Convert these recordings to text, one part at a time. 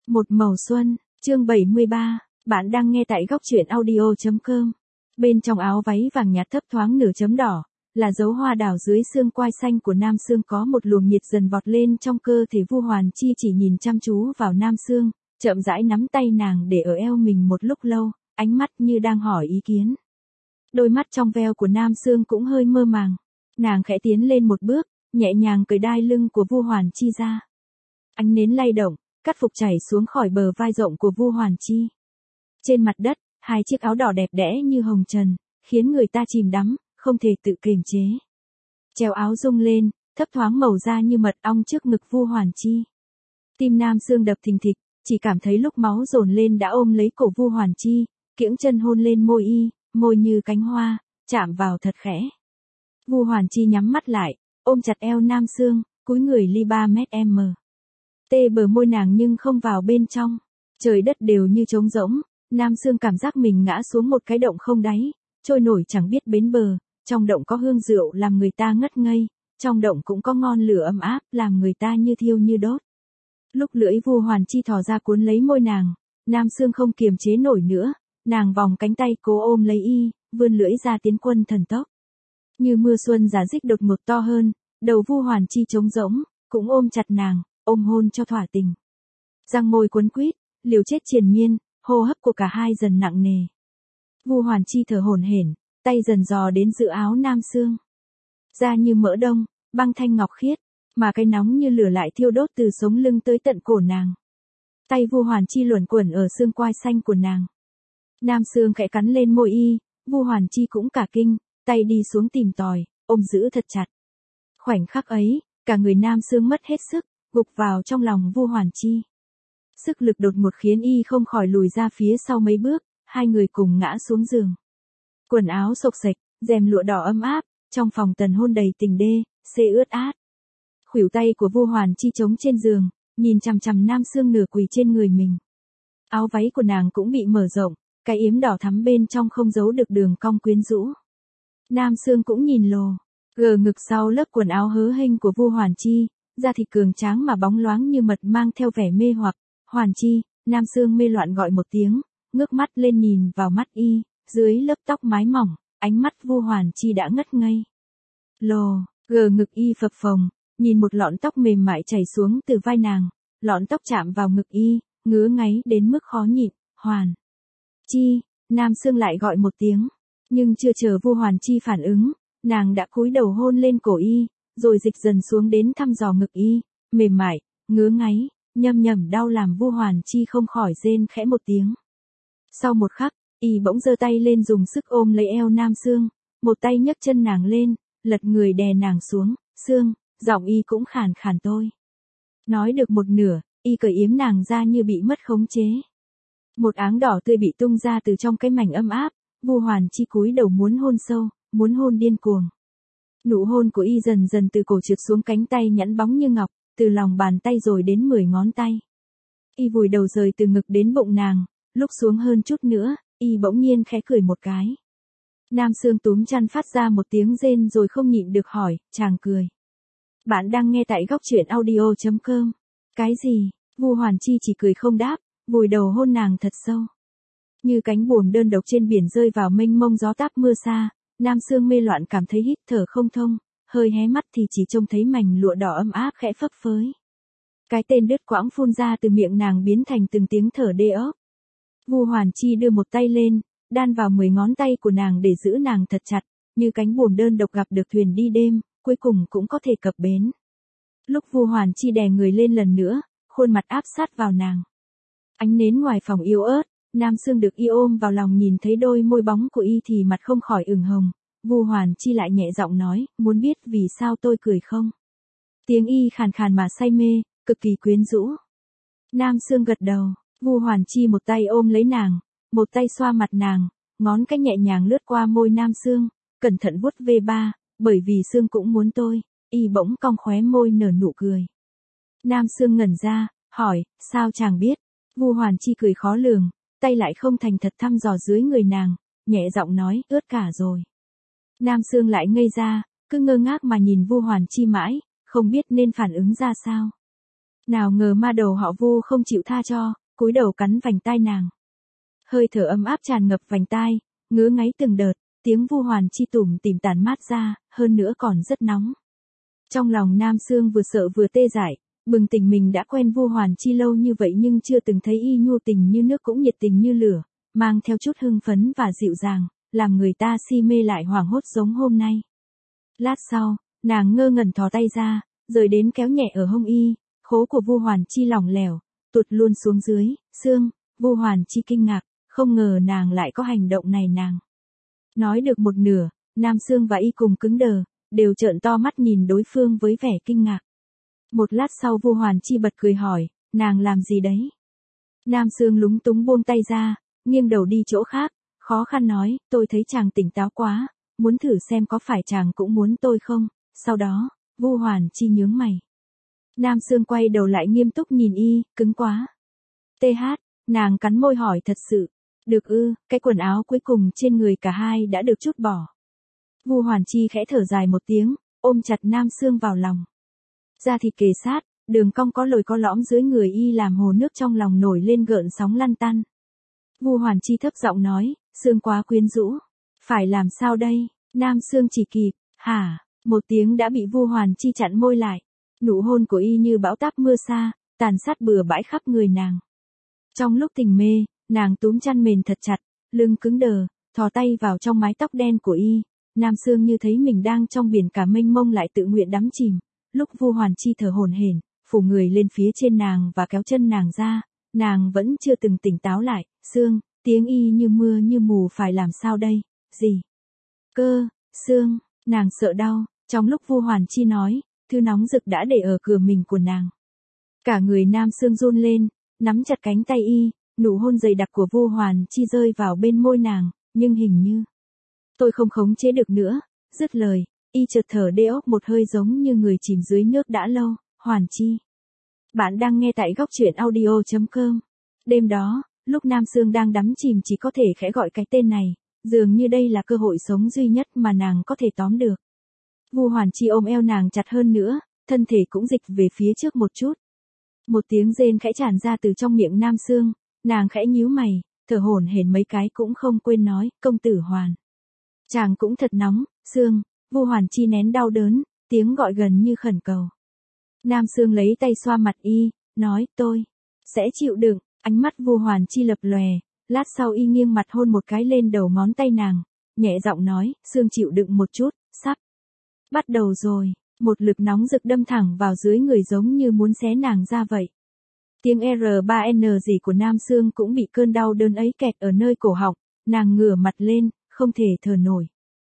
Một màu xuân, chương 73, bạn đang nghe tại góc truyện audio.com. Bên trong áo váy vàng nhạt thấp thoáng nửa chấm đỏ, là dấu hoa đào dưới xương quai xanh của Nam Sương, có một luồng nhiệt dần vọt lên trong cơ thể. Vu Hoàn Chi chỉ nhìn chăm chú vào Nam Sương, chậm rãi nắm tay nàng để ở eo mình một lúc lâu, ánh mắt như đang hỏi ý kiến. Đôi mắt trong veo của Nam Sương cũng hơi mơ màng. Nàng khẽ tiến lên một bước, nhẹ nhàng cởi đai lưng của Vu Hoàn Chi ra. Ánh nến lay động, cắt phục chảy xuống khỏi bờ vai rộng của Vu Hoàn Chi. Trên mặt đất, hai chiếc áo đỏ đẹp đẽ như hồng trần, khiến người ta chìm đắm, không thể tự kiềm chế. Treo áo rung lên, thấp thoáng màu da như mật ong trước ngực Vu Hoàn Chi. Tim Nam Sương đập thình thịch, chỉ cảm thấy lúc máu dồn lên đã ôm lấy cổ Vu Hoàn Chi, kiễng chân hôn lên môi y, môi như cánh hoa, chạm vào thật khẽ. Vu Hoàn Chi nhắm mắt lại, ôm chặt eo Nam Sương, cúi người ly 3 mét m. Tê bờ môi nàng nhưng không vào bên trong. Trời đất đều như trống rỗng, Nam Sương cảm giác mình ngã xuống một cái động không đáy, trôi nổi chẳng biết bến bờ. Trong động có hương rượu làm người ta ngất ngây, trong động cũng có ngọn lửa ấm áp làm người ta như thiêu như đốt. Lúc lưỡi Vu Hoàn Chi thò ra cuốn lấy môi nàng, Nam Sương không kiềm chế nổi nữa, nàng vòng cánh tay cố ôm lấy y, vươn lưỡi ra tiến quân thần tốc. Như mưa xuân giá dích đột ngột to hơn, đầu Vu Hoàn Chi trống rỗng, cũng ôm chặt nàng, ôm hôn cho thỏa tình. Răng môi quấn quýt, liều chết triền miên, hô hấp của cả hai dần nặng nề. Vu Hoàn Chi thở hổn hển, tay dần dò đến giữa áo Nam Sương. Da như mỡ đông, băng thanh ngọc khiết, mà cái nóng như lửa lại thiêu đốt từ sống lưng tới tận cổ nàng. Tay Vu Hoàn Chi luẩn quẩn ở xương quai xanh của nàng. Nam Sương khẽ cắn lên môi y, Vu Hoàn Chi cũng cả kinh, tay đi xuống tìm tòi, ôm giữ thật chặt. Khoảnh khắc ấy, cả người Nam Sương mất hết sức, gục vào trong lòng Vu Hoàn Chi. Sức lực đột ngột khiến y không khỏi lùi ra phía sau mấy bước, hai người cùng ngã xuống giường. Quần áo xộc xệch, rèm lụa đỏ ấm áp, trong phòng tần hôn đầy tình đê, xê ướt át. Khuỷu tay của Vu Hoàn Chi trống trên giường, nhìn chằm chằm Nam Sương nửa quỳ trên người mình. Áo váy của nàng cũng bị mở rộng, cái yếm đỏ thắm bên trong không giấu được đường cong quyến rũ. Nam Sương cũng nhìn lồ, gờ ngực sau lớp quần áo hớ hênh của Vu Hoàn Chi, da thịt cường tráng mà bóng loáng như mật mang theo vẻ mê hoặc. Hoàn Chi, Nam Sương mê loạn gọi một tiếng, ngước mắt lên nhìn vào mắt y, dưới lớp tóc mái mỏng, ánh mắt Vu Hoàn Chi đã ngất ngây. Lồ, gờ ngực y phập phồng, nhìn một lọn tóc mềm mại chảy xuống từ vai nàng, lọn tóc chạm vào ngực y, ngứa ngáy đến mức khó nhịn. Hoàn Chi, Nam Sương lại gọi một tiếng, nhưng chưa chờ Vu Hoàn Chi phản ứng, nàng đã cúi đầu hôn lên cổ y, rồi dịch dần xuống đến thăm dò ngực y, mềm mại, ngứa ngáy, nhâm nhẩm đau làm Vu Hoàn Chi không khỏi rên khẽ một tiếng. Sau một khắc, y bỗng giơ tay lên dùng sức ôm lấy eo Nam Sương, một tay nhấc chân nàng lên, lật người đè nàng xuống. Sương, giọng y cũng khàn khàn tôi. Nói được một nửa, y cởi yếm nàng ra như bị mất khống chế. Một áng đỏ tươi bị tung ra từ trong cái mảnh ấm áp, Vu Hoàn Chi cúi đầu muốn hôn sâu, muốn hôn điên cuồng. Nụ hôn của y dần dần từ cổ trượt xuống cánh tay nhẵn bóng như ngọc, từ lòng bàn tay rồi đến 10 ngón tay. Y vùi đầu rời từ ngực đến bụng nàng, lúc xuống hơn chút nữa, y bỗng nhiên khẽ cười một cái. Nam Sương túm chăn phát ra một tiếng rên rồi không nhịn được hỏi, chàng cười. Bạn đang nghe tại góc truyện audio.com. Cái gì? Vu Hoàn Chi chỉ cười không đáp, vùi đầu hôn nàng thật sâu. Như cánh buồm đơn độc trên biển rơi vào mênh mông gió táp mưa xa, Nam Sương mê loạn cảm thấy hít thở không thông, hơi hé mắt thì chỉ trông thấy mảnh lụa đỏ ấm áp khẽ phấp phới. Cái tên đứt quãng phun ra từ miệng nàng biến thành từng tiếng thở đê ốp. Vu Hoàn Chi đưa một tay lên, đan vào 10 ngón tay của nàng để giữ nàng thật chặt, như cánh buồm đơn độc gặp được thuyền đi đêm, cuối cùng cũng có thể cập bến. Lúc Vu Hoàn Chi đè người lên lần nữa, khuôn mặt áp sát vào nàng. Ánh nến ngoài phòng yếu ớt, Nam Sương được y ôm vào lòng nhìn thấy đôi môi bóng của y thì mặt không khỏi ửng hồng. Vu Hoàn Chi lại nhẹ giọng nói, muốn biết vì sao tôi cười không? Tiếng y khàn khàn mà say mê, cực kỳ quyến rũ. Nam Sương gật đầu, Vu Hoàn Chi một tay ôm lấy nàng, một tay xoa mặt nàng, ngón cái nhẹ nhàng lướt qua môi Nam Sương, cẩn thận vuốt ve ba, bởi vì Sương cũng muốn tôi, y bỗng cong khóe môi nở nụ cười. Nam Sương ngẩn ra, hỏi, sao chàng biết? Vu Hoàn Chi cười khó lường, tay lại không thành thật thăm dò dưới người nàng, nhẹ giọng nói, ướt cả rồi. Nam Sương lại ngây ra, cứ ngơ ngác mà nhìn Vu Hoàn Chi mãi, không biết nên phản ứng ra sao. Nào ngờ ma đầu họ Vu không chịu tha cho, cúi đầu cắn vành tai nàng. Hơi thở ấm áp tràn ngập vành tai, ngứa ngáy từng đợt, tiếng Vu Hoàn Chi tủm tỉm tản mát ra, hơn nữa còn rất nóng. Trong lòng Nam Sương vừa sợ vừa tê dại, bừng tỉnh mình đã quen Vu Hoàn Chi lâu như vậy nhưng chưa từng thấy y nhu tình như nước cũng nhiệt tình như lửa, mang theo chút hưng phấn và dịu dàng, làm người ta si mê lại hoảng hốt giống hôm nay. Lát sau, nàng ngơ ngẩn thò tay ra, rồi đến kéo nhẹ ở hông y, khố của Vu Hoàn Chi lỏng lẻo, tụt luôn xuống dưới, Sương. Vu Hoàn Chi kinh ngạc, không ngờ nàng lại có hành động này nàng. Nói được một nửa, Nam Sương và y cùng cứng đờ, đều trợn to mắt nhìn đối phương với vẻ kinh ngạc. Một lát sau Vu Hoàn Chi bật cười hỏi, nàng làm gì đấy? Nam Sương lúng túng buông tay ra, nghiêng đầu đi chỗ khác, khó khăn nói, tôi thấy chàng tỉnh táo quá, muốn thử xem có phải chàng cũng muốn tôi không? Sau đó, Vu Hoàn Chi nhướng mày. Nam Sương quay đầu lại nghiêm túc nhìn y, cứng quá. TH, nàng cắn môi hỏi thật sự. Được ư, cái quần áo cuối cùng trên người cả hai đã được trút bỏ. Vu Hoàn Chi khẽ thở dài một tiếng, ôm chặt Nam Sương vào lòng. Da thịt kề sát, đường cong có lồi có lõm dưới người y làm hồ nước trong lòng nổi lên gợn sóng lăn tăn. Vu Hoàn Chi thấp giọng nói, Sương quá quyến rũ. Phải làm sao đây? Nam Sương chỉ kịp, hả? Một tiếng đã bị Vu Hoàn Chi chặn môi lại. Nụ hôn của y như bão táp mưa xa, tàn sát bừa bãi khắp người nàng. Trong lúc tình mê, nàng túm chăn mền thật chặt, lưng cứng đờ, thò tay vào trong mái tóc đen của y. Nam Sương như thấy mình đang trong biển cả mênh mông lại tự nguyện đắm chìm. Lúc Vu Hoàn Chi thở hổn hển, phủ người lên phía trên nàng và kéo chân nàng ra, nàng vẫn chưa từng tỉnh táo lại. Sương, tiếng y như mưa như mù, phải làm sao đây? Gì? Cơ, Sương, nàng sợ đau. Trong lúc Vu Hoàn Chi nói, thứ nóng rực đã để ở cửa mình của nàng. Cả người Nam Sương run lên, nắm chặt cánh tay y, nụ hôn dày đặc của Vu Hoàn Chi rơi vào bên môi nàng, nhưng hình như tôi không khống chế được nữa. Dứt lời, y chợt thở đê ốc một hơi giống như người chìm dưới nước đã lâu. Hoàn Chi. Bạn đang nghe tại góc truyện audio.com. Đêm đó, lúc Nam Sương đang đắm chìm chỉ có thể khẽ gọi cái tên này, dường như đây là cơ hội sống duy nhất mà nàng có thể tóm được. Vu Hoàn Chi ôm eo nàng chặt hơn nữa, thân thể cũng dịch về phía trước một chút. Một tiếng rên khẽ tràn ra từ trong miệng Nam Sương, nàng khẽ nhíu mày, thở hổn hển mấy cái cũng không quên nói, công tử Hoàn. Chàng cũng thật nóng, Sương. Vu Hoàn Chi nén đau đớn, tiếng gọi gần như khẩn cầu. Nam Sương lấy tay xoa mặt y, nói, tôi sẽ chịu đựng. Ánh mắt Vu Hoàn Chi lập lòe, lát sau y nghiêng mặt hôn một cái lên đầu ngón tay nàng, nhẹ giọng nói, Sương chịu đựng một chút, sắp bắt đầu rồi. Một lực nóng rực đâm thẳng vào dưới người giống như muốn xé nàng ra vậy. Tiếng R3N gì của Nam Sương cũng bị cơn đau đớn ấy kẹt ở nơi cổ họng, nàng ngửa mặt lên, không thể thở nổi.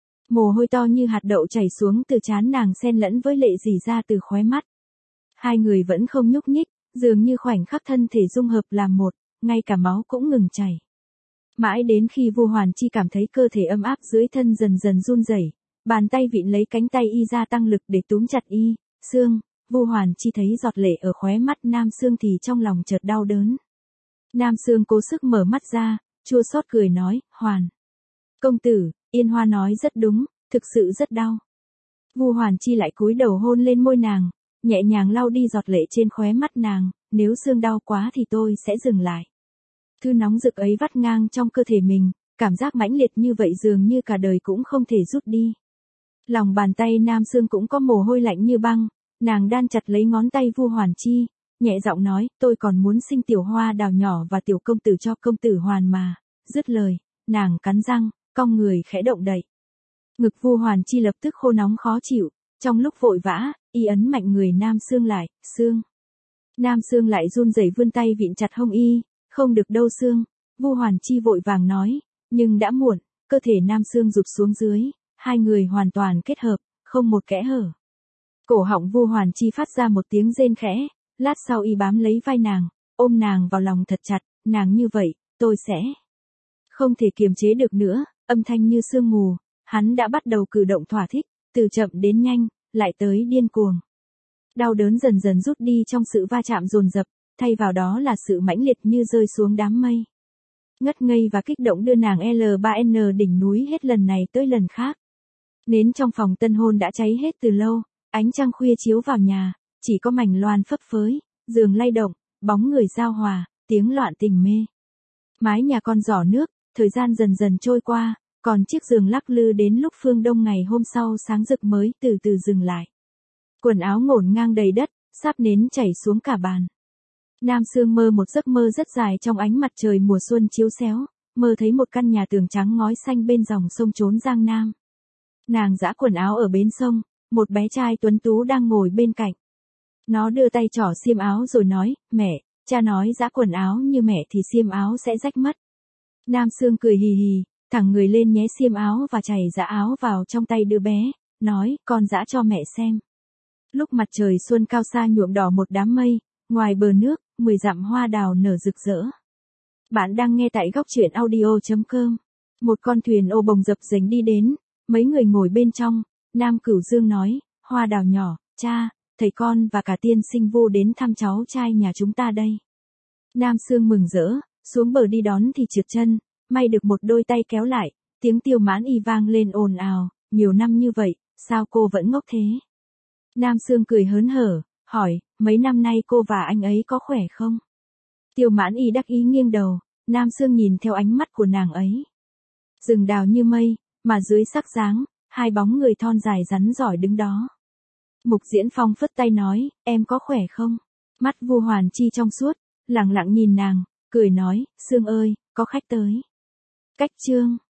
Mồ hôi to như hạt đậu chảy xuống từ trán nàng xen lẫn với lệ rỉ ra từ khóe mắt. Hai người vẫn không nhúc nhích, dường như khoảnh khắc thân thể dung hợp làm một, ngay cả máu cũng ngừng chảy. Mãi đến khi Vu Hoàn Chi cảm thấy cơ thể ấm áp dưới thân dần dần run rẩy, bàn tay vịn lấy cánh tay y ra tăng lực để túm chặt y. Sương. Vu Hoàn Chi thấy giọt lệ ở khóe mắt Nam Sương thì trong lòng chợt đau đớn. Nam Sương cố sức mở mắt ra, chua xót cười nói, Hoàn. Công tử, Yên Hoa nói rất đúng, thực sự rất đau. Vu Hoàn Chi lại cúi đầu hôn lên môi nàng, nhẹ nhàng lau đi giọt lệ trên khóe mắt nàng, nếu Sương đau quá thì tôi sẽ dừng lại. Thứ nóng rực ấy vắt ngang trong cơ thể mình, cảm giác mãnh liệt như vậy dường như cả đời cũng không thể rút đi. Lòng bàn tay Nam Sương cũng có mồ hôi lạnh như băng, nàng đan chặt lấy ngón tay Vu Hoàn Chi, nhẹ giọng nói, tôi còn muốn sinh tiểu hoa đào nhỏ và tiểu công tử cho công tử Hoàn mà. Dứt lời, nàng cắn răng, cong người khẽ động đậy. Ngực Vu Hoàn Chi lập tức khô nóng khó chịu, trong lúc vội vã, y ấn mạnh người Nam Sương lại, Sương. Nam Sương lại run rẩy vươn tay vịn chặt hông y, không được đâu Sương. Vu Hoàn Chi vội vàng nói, nhưng đã muộn, cơ thể Nam Sương rụt xuống dưới, hai người hoàn toàn kết hợp, không một kẽ hở. Cổ họng Vu Hoàn Chi phát ra một tiếng rên khẽ, lát sau y bám lấy vai nàng, ôm nàng vào lòng thật chặt, nàng như vậy, tôi sẽ không thể kiềm chế được nữa, âm thanh như sương mù, hắn đã bắt đầu cử động thỏa thích, từ chậm đến nhanh, lại tới điên cuồng. Đau đớn dần dần rút đi trong sự va chạm dồn dập, thay vào đó là sự mãnh liệt như rơi xuống đám mây. Ngất ngây và kích động đưa nàng L3N đỉnh núi hết lần này tới lần khác. Nến trong phòng tân hôn đã cháy hết từ lâu, ánh trăng khuya chiếu vào nhà, chỉ có mảnh loan phấp phới, giường lay động, bóng người giao hòa, tiếng loạn tình mê. Mái nhà con giỏ nước, thời gian dần dần trôi qua, còn chiếc giường lắc lư đến lúc phương đông ngày hôm sau sáng rực mới từ từ dừng lại. Quần áo ngổn ngang đầy đất, sáp nến chảy xuống cả bàn. Nam Sương mơ một giấc mơ rất dài trong ánh mặt trời mùa xuân chiếu xéo, mơ thấy một căn nhà tường trắng ngói xanh bên dòng sông Trốn Giang Nam. Nàng giã quần áo ở bến sông, một bé trai tuấn tú đang ngồi bên cạnh. Nó đưa tay trỏ xiêm áo rồi nói, mẹ, cha nói giã quần áo như mẹ thì xiêm áo sẽ rách mất. Nam Sương cười hì hì, thẳng người lên nhé xiêm áo và chảy giã áo vào trong tay đứa bé, nói, con giã cho mẹ xem. Lúc mặt trời xuân cao xa nhuộm đỏ một đám mây, ngoài bờ nước, 10 dặm hoa đào nở rực rỡ. Bạn đang nghe tại góc truyện audio.com. Một con thuyền ô bồng dập dềnh đi đến, mấy người ngồi bên trong, Nam Cửu Dương nói, Hoa đào nhỏ, cha, thầy con và cả tiên sinh Vô đến thăm cháu trai nhà chúng ta đây. Nam Sương mừng rỡ, xuống bờ đi đón thì trượt chân, may được một đôi tay kéo lại, tiếng Tiêu Mãn Y vang lên ồn ào, nhiều năm như vậy, sao cô vẫn ngốc thế? Nam Sương cười hớn hở, hỏi, mấy năm nay cô và anh ấy có khỏe không? Tiêu Mãn Y đắc ý nghiêng đầu, Nam Sương nhìn theo ánh mắt của nàng ấy. Rừng đào như mây, mà dưới sắc dáng, hai bóng người thon dài rắn giỏi đứng đó. Mục Diễn Phong phất tay nói, em có khỏe không? Mắt Vu Hoàn Chi trong suốt, lặng lặng nhìn nàng, cười nói, Sương ơi, có khách tới. Cách chương